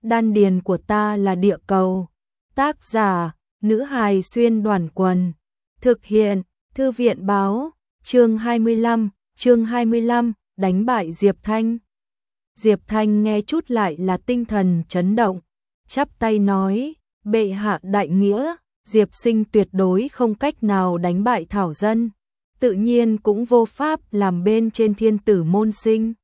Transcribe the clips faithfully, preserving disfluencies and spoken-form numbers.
đan điền của ta là địa cầu. Tác giả, nữ hài xuyên đoàn quần. Thực hiện, thư viện báo, chương hai mươi lăm, chương hai mươi lăm, đánh bại Diệp Thanh. Diệp Thanh nghe chút lại là tinh thần chấn động, chắp tay nói, bệ hạ đại nghĩa, Diệp Sinh tuyệt đối không cách nào đánh bại Thảo Dân, tự nhiên cũng vô pháp làm bên trên thiên tử môn sinh.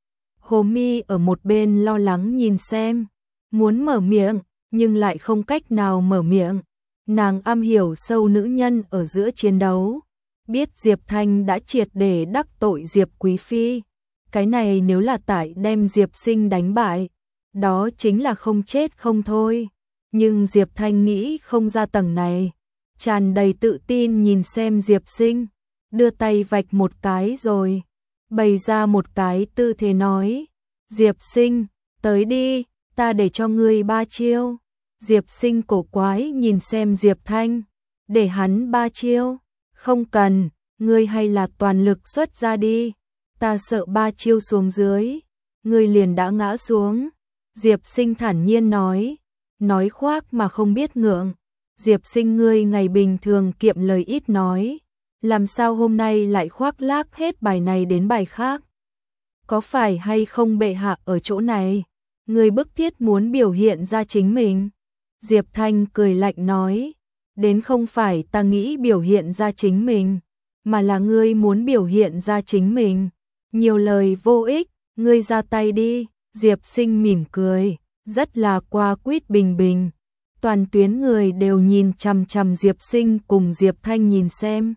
Hồ Mi ở một bên lo lắng nhìn xem, muốn mở miệng, nhưng lại không cách nào mở miệng. Nàng am hiểu sâu nữ nhân ở giữa chiến đấu, biết Diệp Thanh đã triệt để đắc tội Diệp Quý Phi. Cái này nếu là tại đem Diệp Sinh đánh bại, đó chính là không chết không thôi. Nhưng Diệp Thanh nghĩ không ra tầng này, tràn đầy tự tin nhìn xem Diệp Sinh, đưa tay vạch một cái rồi, bày ra một cái tư thế nói, Diệp Sinh, tới đi, ta để cho ngươi ba chiêu. Diệp Sinh cổ quái nhìn xem Diệp Thanh, để hắn ba chiêu, không cần, ngươi hay là toàn lực xuất ra đi, ta sợ ba chiêu xuống dưới, ngươi liền đã ngã xuống. Diệp Sinh thản nhiên nói, nói khoác mà không biết ngượng. Diệp Sinh ngươi ngày bình thường kiệm lời ít nói, làm sao hôm nay lại khoác lác hết bài này đến bài khác? Có phải hay không bệ hạ ở chỗ này? Ngươi bức thiết muốn biểu hiện ra chính mình. Diệp Thanh cười lạnh nói, đến không phải ta nghĩ biểu hiện ra chính mình, mà là ngươi muốn biểu hiện ra chính mình. Nhiều lời vô ích, ngươi ra tay đi. Diệp Sinh mỉm cười, rất là qua quýt bình bình. Toàn tuyến người đều nhìn chằm chằm Diệp Sinh cùng Diệp Thanh nhìn xem.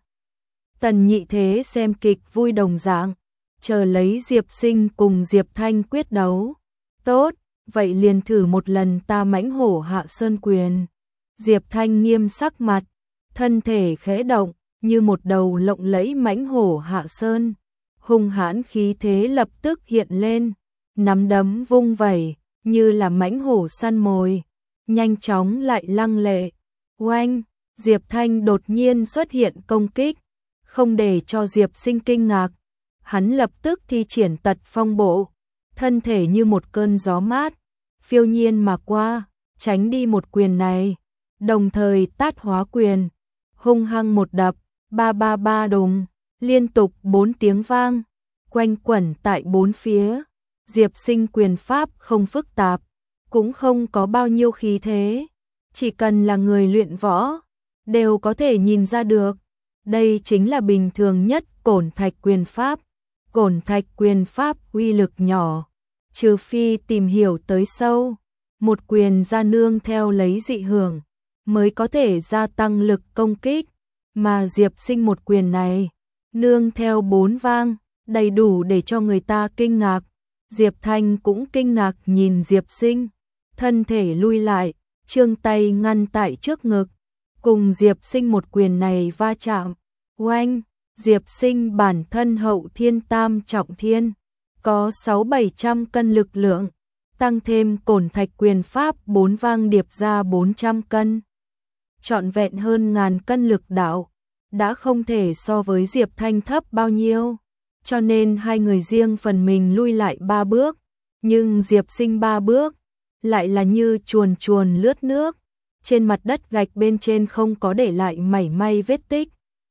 Tần Nhị Thế xem kịch vui đồng dạng, chờ lấy Diệp Sinh cùng Diệp Thanh quyết đấu. Tốt, vậy liền thử một lần ta mãnh hổ hạ sơn quyền. Diệp Thanh nghiêm sắc mặt, thân thể khẽ động, như một đầu lộng lẫy mãnh hổ hạ sơn. Hung hãn khí thế lập tức hiện lên, nắm đấm vung vẩy, như là mãnh hổ săn mồi, nhanh chóng lại lăng lệ. Oanh, Diệp Thanh đột nhiên xuất hiện công kích, không để cho Diệp Sinh kinh ngạc. Hắn lập tức thi triển tật phong bộ, thân thể như một cơn gió mát, phiêu nhiên mà qua, tránh đi một quyền này, đồng thời tát hóa quyền, hung hăng một đập, ba ba ba đùng, liên tục bốn tiếng vang, quanh quẩn tại bốn phía. Diệp Sinh quyền pháp không phức tạp, cũng không có bao nhiêu khí thế, chỉ cần là người luyện võ, đều có thể nhìn ra được. Đây chính là bình thường nhất cổn thạch quyền pháp. Cổn thạch quyền pháp uy lực nhỏ, trừ phi tìm hiểu tới sâu, một quyền ra nương theo lấy dị hưởng, mới có thể gia tăng lực công kích, mà Diệp Sinh một quyền này, nương theo bốn vang, đầy đủ để cho người ta kinh ngạc. Diệp Thanh cũng kinh ngạc nhìn Diệp Sinh, thân thể lui lại, trương tay ngăn tại trước ngực, cùng Diệp Sinh một quyền này va chạm. Oanh, Diệp Sinh bản thân hậu thiên tam trọng thiên, có sáu bảy trăm cân lực lượng, tăng thêm cổn thạch quyền pháp bốn vang điệp ra bốn trăm cân. Trọn vẹn hơn ngàn cân lực đạo, đã không thể so với Diệp Thanh thấp bao nhiêu, cho nên hai người riêng phần mình lui lại ba bước, nhưng Diệp Sinh ba bước, lại là như chuồn chuồn lướt nước, trên mặt đất gạch bên trên không có để lại mảy may vết tích.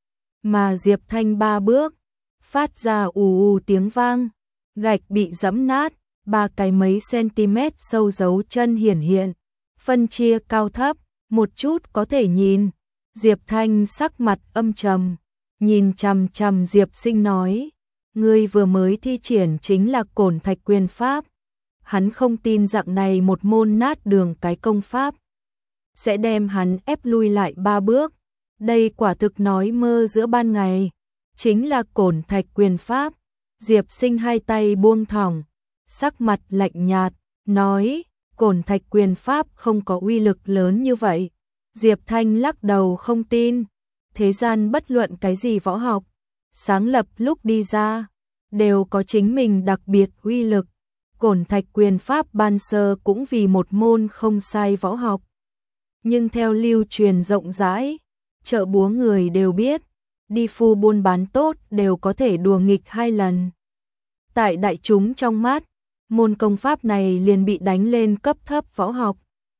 Mà Diệp Thanh ba bước, phát ra ù ù tiếng vang, gạch bị giẫm nát, ba cái mấy cm sâu dấu chân hiển hiện, phân chia cao thấp, một chút có thể nhìn. Diệp Thanh sắc mặt âm trầm, nhìn chằm chằm Diệp Sinh nói, ngươi vừa mới thi triển chính là cổn thạch quyền pháp. Hắn không tin dạng này một môn nát đường cái công pháp sẽ đem hắn ép lui lại ba bước. Đây quả thực nói mơ giữa ban ngày, chính là cổn thạch quyền pháp. Diệp Sinh hai tay buông thõng, sắc mặt lạnh nhạt, nói, cổn thạch quyền pháp không có uy lực lớn như vậy. Diệp Thanh lắc đầu không tin, thế gian bất luận cái gì võ học, sáng lập lúc đi ra, đều có chính mình đặc biệt uy lực. Cổn thạch quyền pháp ban sơ cũng vì một môn không sai võ học. Nhưng theo lưu truyền rộng rãi, chợ búa người đều biết, đi phu buôn bán tốt đều có thể đùa nghịch hai lần. Tại đại chúng trong mắt, môn công pháp này liền bị đánh lên cấp thấp võ học.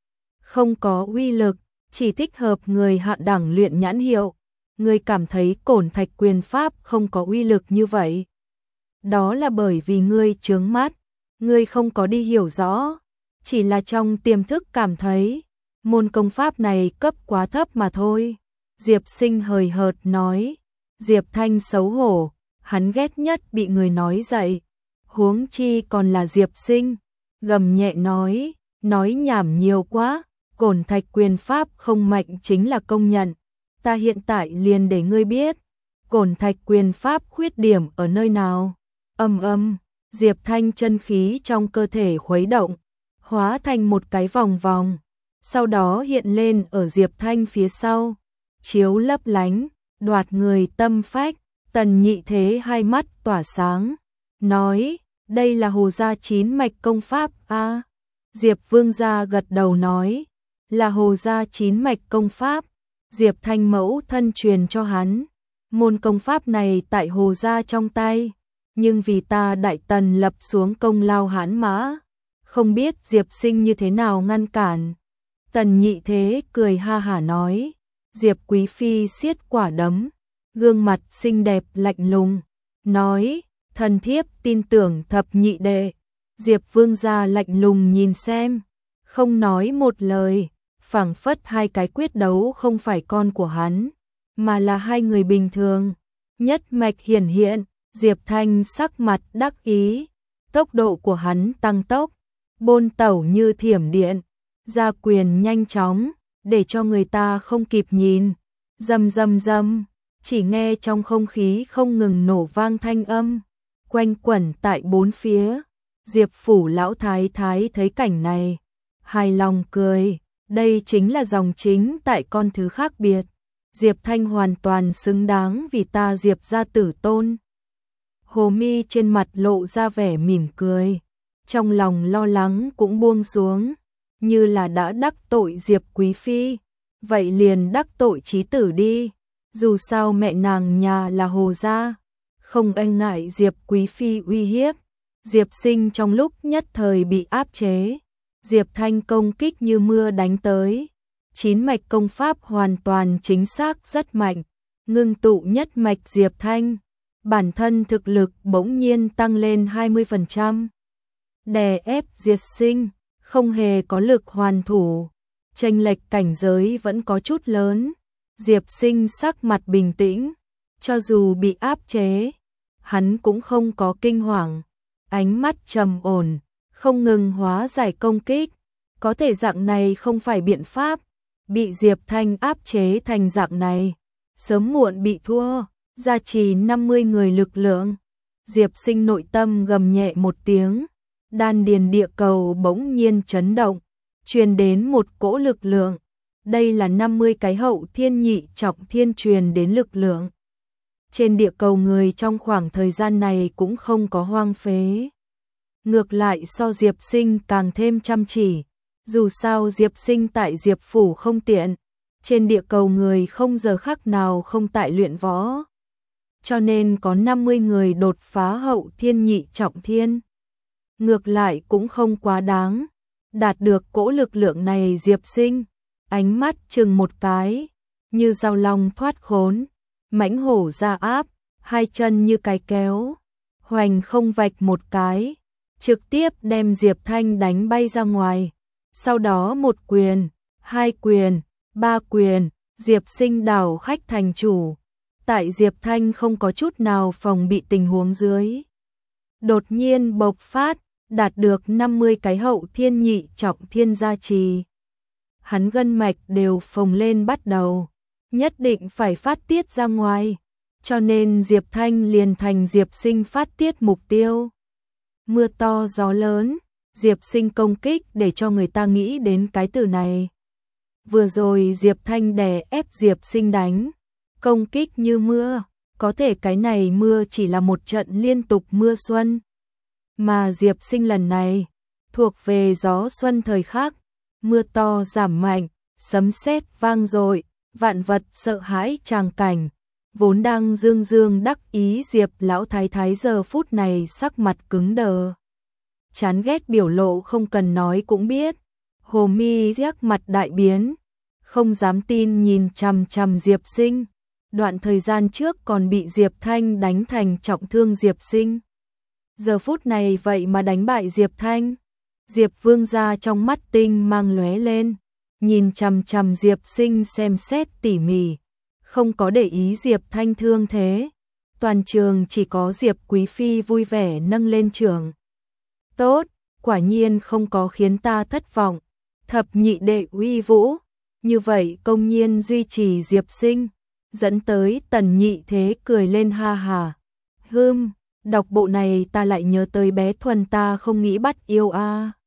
Không có uy lực, chỉ thích hợp người hạ đẳng luyện nhãn hiệu. Ngươi cảm thấy Cổn Thạch quyền pháp không có uy lực như vậy. Đó là bởi vì ngươi chướng mắt, ngươi không có đi hiểu rõ, chỉ là trong tiềm thức cảm thấy môn công pháp này cấp quá thấp mà thôi. Diệp Sinh hời hợt nói. Diệp Thanh xấu hổ, hắn ghét nhất bị người nói dậy, huống chi còn là Diệp Sinh, gầm nhẹ nói, nói nhảm nhiều quá, Cổn Thạch quyền pháp không mạnh chính là công nhận, ta hiện tại liền để ngươi biết, Cổn Thạch quyền pháp khuyết điểm ở nơi nào. Âm âm, Diệp Thanh chân khí trong cơ thể khuấy động, hóa thành một cái vòng vòng, sau đó hiện lên ở Diệp Thanh phía sau, chiếu lấp lánh, đoạt người tâm phách. Tần Nhị Thế hai mắt tỏa sáng, nói, đây là Hồ gia chín mạch công pháp a. À, Diệp Vương gia gật đầu nói, là Hồ gia chín mạch công pháp, Diệp Thanh mẫu thân truyền cho hắn. Môn công pháp này tại Hồ gia trong tay, nhưng vì ta Đại Tần lập xuống công lao hãn mã, không biết Diệp Sinh như thế nào ngăn cản. Tần Nhị Thế cười ha hả nói, Diệp Quý phi siết quả đấm, gương mặt xinh đẹp lạnh lùng, nói, thần thiếp tin tưởng thập nhị đệ. Diệp Vương gia lạnh lùng nhìn xem, không nói một lời, phảng phất hai cái quyết đấu không phải con của hắn, mà là hai người bình thường. Nhất mạch hiển hiện, Diệp Thanh sắc mặt đắc ý, tốc độ của hắn tăng tốc, bôn tẩu như thiểm điện, ra quyền nhanh chóng, để cho người ta không kịp nhìn. Rầm rầm rầm, chỉ nghe trong không khí không ngừng nổ vang thanh âm, quanh quẩn tại bốn phía. Diệp phủ lão thái thái thấy cảnh này, hài lòng cười, đây chính là dòng chính tại con thứ khác biệt. Diệp Thanh hoàn toàn xứng đáng vì ta Diệp gia tử tôn. Hồ mi trên mặt lộ ra vẻ mỉm cười, trong lòng lo lắng cũng buông xuống, như là đã đắc tội Diệp Quý phi, vậy liền đắc tội chí tử đi, dù sao mẹ nàng nhà là Hồ gia, không e ngại Diệp Quý phi uy hiếp. Diệp Sinh trong lúc nhất thời bị áp chế, Diệp Thanh công kích như mưa đánh tới, chín mạch công pháp hoàn toàn chính xác rất mạnh, ngưng tụ nhất mạch Diệp Thanh, bản thân thực lực bỗng nhiên tăng lên hai mươi phần trăm, đè ép Diệp Sinh, không hề có lực hoàn thủ, chênh lệch cảnh giới vẫn có chút lớn. Diệp Sinh sắc mặt bình tĩnh, cho dù bị áp chế, hắn cũng không có kinh hoàng, ánh mắt trầm ổn, không ngừng hóa giải công kích, có thể dạng này không phải biện pháp, bị Diệp Thanh áp chế thành dạng này, sớm muộn bị thua, gia trì năm mươi người lực lượng. Diệp Sinh nội tâm gầm nhẹ một tiếng, đan điền địa cầu bỗng nhiên chấn động, truyền đến một cỗ lực lượng, đây là năm mươi cái hậu thiên nhị trọng thiên truyền đến lực lượng. Trên địa cầu người trong khoảng thời gian này cũng không có hoang phế. Ngược lại so Diệp Sinh càng thêm chăm chỉ, dù sao Diệp Sinh tại Diệp phủ không tiện, trên địa cầu người không giờ khắc nào không tại luyện võ. Cho nên có năm mươi người đột phá hậu thiên nhị trọng thiên. Ngược lại cũng không quá đáng, đạt được cỗ lực lượng này Diệp Sinh, ánh mắt chừng một cái, như dao long thoát khốn, mãnh hổ ra áp, hai chân như cái kéo, hoành không vạch một cái, trực tiếp đem Diệp Thanh đánh bay ra ngoài. Sau đó một quyền, hai quyền, ba quyền, Diệp Sinh đảo khách thành chủ. Tại Diệp Thanh không có chút nào phòng bị tình huống dưới, đột nhiên bộc phát, đạt được năm mươi cái hậu thiên nhị trọng thiên gia trì. Hắn gân mạch đều phồng lên bắt đầu, nhất định phải phát tiết ra ngoài, cho nên Diệp Thanh liền thành Diệp Sinh phát tiết mục tiêu. Mưa to gió lớn, Diệp Sinh công kích để cho người ta nghĩ đến cái từ này. Vừa rồi Diệp Thanh đè ép Diệp Sinh đánh, công kích như mưa, có thể cái này mưa chỉ là một trận liên tục mưa xuân. Mà Diệp Sinh lần này, thuộc về gió xuân thời khắc, mưa to giảm mạnh, sấm sét vang dội, vạn vật sợ hãi tràng cảnh. Vốn đang dương dương đắc ý Diệp lão thái thái giờ phút này sắc mặt cứng đờ. chán ghét biểu lộ không cần nói cũng biết. Hồ Mi giác mặt đại biến, không dám tin nhìn chằm chằm Diệp Sinh. Đoạn thời gian trước còn bị Diệp Thanh đánh thành trọng thương Diệp Sinh. Giờ phút này vậy mà đánh bại Diệp Thanh. Diệp Vương gia trong mắt tinh mang lóe lên, nhìn chằm chằm Diệp Sinh xem xét tỉ mỉ, không có để ý Diệp Thanh thương thế. Toàn trường chỉ có Diệp Quý Phi vui vẻ nâng lên trường. Tốt, quả nhiên không có khiến ta thất vọng. Thập nhị đệ uy vũ, như vậy công nhiên duy trì Diệp Sinh, dẫn tới Tần Nhị Thế cười lên ha hà. Hừm, đọc bộ này ta lại nhớ tới bé Thuần ta không nghĩ bắt yêu a. À.